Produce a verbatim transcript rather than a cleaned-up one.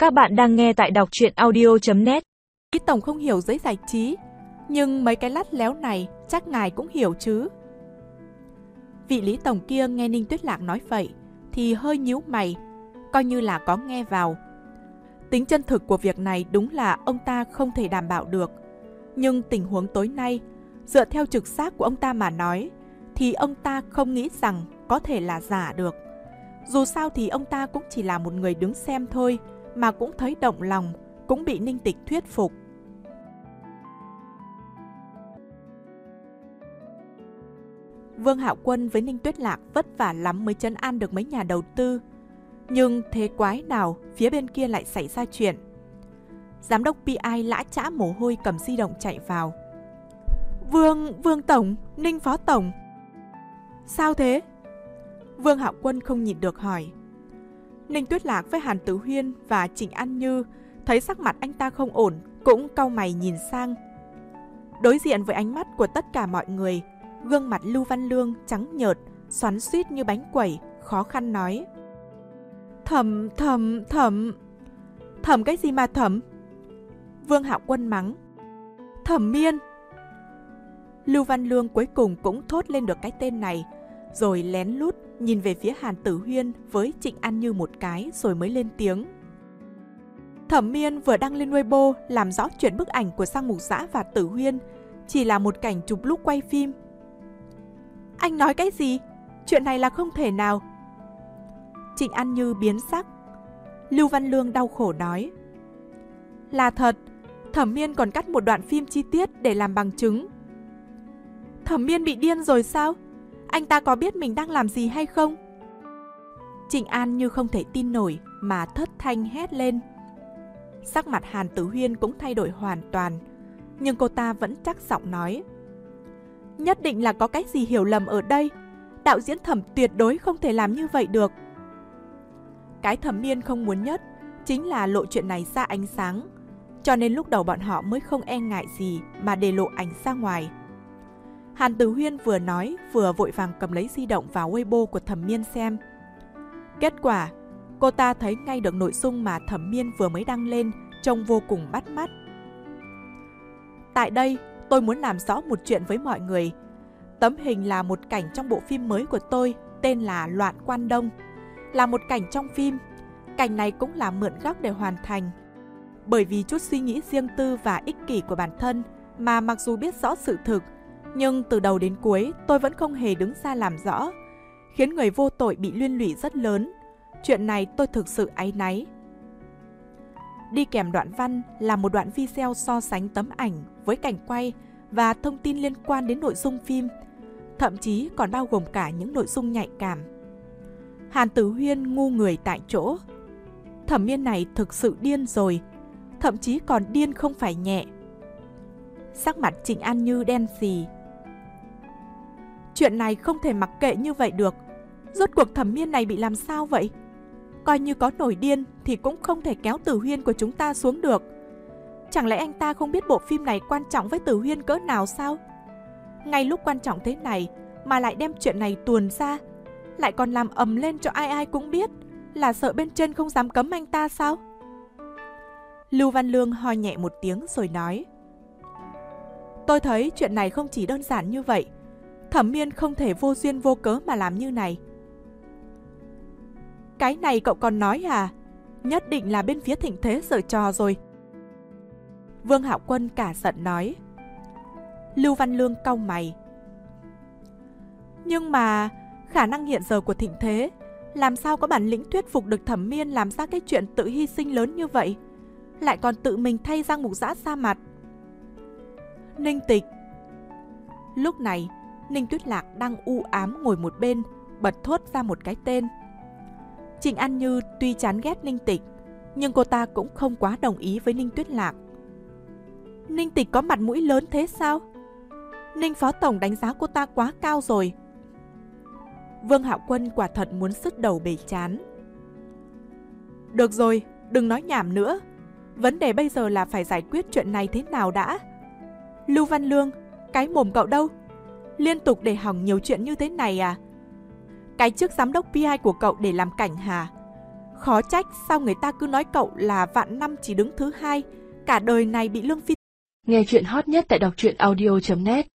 Các bạn đang nghe tại đọc truyện audio chấm net. Lý Tổng không hiểu giới giải trí, nhưng mấy cái lắt léo này chắc ngài cũng hiểu chứ. Vị Lý Tổng kia nghe Ninh Tuyết Lạc nói vậy thì hơi nhíu mày, coi như là có nghe vào. Tính chân thực của việc này đúng là ông ta không thể đảm bảo được. Nhưng tình huống tối nay, dựa theo trực giác của ông ta mà nói, thì ông ta không nghĩ rằng có thể là giả được. Dù sao thì ông ta cũng chỉ là một người đứng xem thôi, mà cũng thấy động lòng, cũng bị Ninh Tịch thuyết phục. Vương Hạo Quân với Ninh Tuyết Lạc vất vả lắm mới trấn an được mấy nhà đầu tư. Nhưng thế quái nào phía bên kia lại xảy ra chuyện. Giám đốc pê i lã chã mồ hôi cầm di động chạy vào. Vương, Vương Tổng, Ninh Phó Tổng. Sao thế? Vương Hạo Quân không nhịn được hỏi. Ninh Tuyết Lạc với Hàn Tử Huyên và Trịnh An Như thấy sắc mặt anh ta không ổn, cũng cau mày nhìn sang. Đối diện với ánh mắt của tất cả mọi người, gương mặt Lưu Văn Lương trắng nhợt, xoắn xuýt như bánh quẩy, khó khăn nói. Thẩm, thẩm, thẩm. Thẩm cái gì mà thẩm? Vương Hạo Quân mắng. Thẩm Miên. Lưu Văn Lương cuối cùng cũng thốt lên được cái tên này, rồi lén lút nhìn về phía Hàn Tử Huyên với Trịnh An Như một cái rồi mới lên tiếng. Thẩm Miên vừa đăng lên Weibo làm rõ chuyện bức ảnh của Sang Mục Dã và Tử Huyên chỉ là một cảnh chụp lúc quay phim. Anh nói cái gì? Chuyện này là không thể nào. Trịnh An Như biến sắc. Lưu Văn Lương đau khổ nói. Là thật, Thẩm Miên còn cắt một đoạn phim chi tiết để làm bằng chứng. Thẩm Miên bị điên rồi sao? Anh ta có biết mình đang làm gì hay không? Trịnh An Như không thể tin nổi mà thất thanh hét lên. Sắc mặt Hàn Tử Huyên cũng thay đổi hoàn toàn, nhưng cô ta vẫn chắc giọng nói. Nhất định là có cái gì hiểu lầm ở đây. Đạo diễn Thẩm tuyệt đối không thể làm như vậy được. Cái Thẩm Miên không muốn nhất chính là lộ chuyện này ra ánh sáng, cho nên lúc đầu bọn họ mới không e ngại gì mà để lộ ảnh ra ngoài. Hàn Tử Huyên vừa nói vừa vội vàng cầm lấy di động vào Weibo của Thẩm Miên xem. Kết quả, cô ta thấy ngay được nội dung mà Thẩm Miên vừa mới đăng lên, trông vô cùng bắt mắt. Tại đây, tôi muốn làm rõ một chuyện với mọi người. Tấm hình là một cảnh trong bộ phim mới của tôi, tên là Loạn Quan Đông. Là một cảnh trong phim. Cảnh này cũng là mượn góc để hoàn thành. Bởi vì chút suy nghĩ riêng tư và ích kỷ của bản thân, mà mặc dù biết rõ sự thực, nhưng từ đầu đến cuối tôi vẫn không hề đứng ra làm rõ, khiến người vô tội bị liên lụy rất lớn. Chuyện này tôi thực sự áy náy. Đi kèm đoạn văn là một đoạn video so sánh tấm ảnh với cảnh quay và thông tin liên quan đến nội dung phim, thậm chí còn bao gồm cả những nội dung nhạy cảm. Hàn Tử Huyên ngu người tại chỗ. Thẩm Miên này thực sự điên rồi, thậm chí còn điên không phải nhẹ. Sắc mặt Trịnh An Như đen xì. Chuyện này không thể mặc kệ như vậy được. Rốt cuộc Thẩm Miên này bị làm sao vậy? Coi như có nổi điên thì cũng không thể kéo Tử Huyên của chúng ta xuống được. Chẳng lẽ anh ta không biết bộ phim này quan trọng với Tử Huyên cỡ nào sao? Ngay lúc quan trọng thế này mà lại đem chuyện này tuồn ra, lại còn làm ầm lên cho ai ai cũng biết, là sợ bên trên không dám cấm anh ta sao? Lưu Văn Lương ho nhẹ một tiếng rồi nói. Tôi thấy chuyện này không chỉ đơn giản như vậy. Thẩm Miên không thể vô duyên vô cớ mà làm như này. Cái này cậu còn nói à? Nhất định là bên phía Thịnh Thế giở trò rồi. Vương Hạo Quân cả giận nói. Lưu Văn Lương cau mày. Nhưng mà khả năng hiện giờ của Thịnh Thế làm sao có bản lĩnh thuyết phục được Thẩm Miên làm ra cái chuyện tự hy sinh lớn như vậy, lại còn tự mình thay Giang Mục Dã ra mặt. Ninh Tịch. Lúc này Ninh Tuyết Lạc đang u ám ngồi một bên, bật thốt ra một cái tên. Trịnh An Như tuy chán ghét Ninh Tịch, nhưng cô ta cũng không quá đồng ý với Ninh Tuyết Lạc. Ninh Tịch có mặt mũi lớn thế sao? Ninh Phó Tổng đánh giá cô ta quá cao rồi. Vương Hạo Quân quả thật muốn sứt đầu bể chán. Được rồi, đừng nói nhảm nữa. Vấn đề bây giờ là phải giải quyết chuyện này thế nào đã. Lưu Văn Lương, cái mồm cậu đâu? Liên tục để hỏng nhiều chuyện như thế này à? Cái chức giám đốc pê i của cậu để làm cảnh hả? Khó trách sao người ta cứ nói cậu là vạn năm chỉ đứng thứ hai, cả đời này bị Lương Phi. Nghe chuyện hot nhất tại đọc truyện audio chấm net.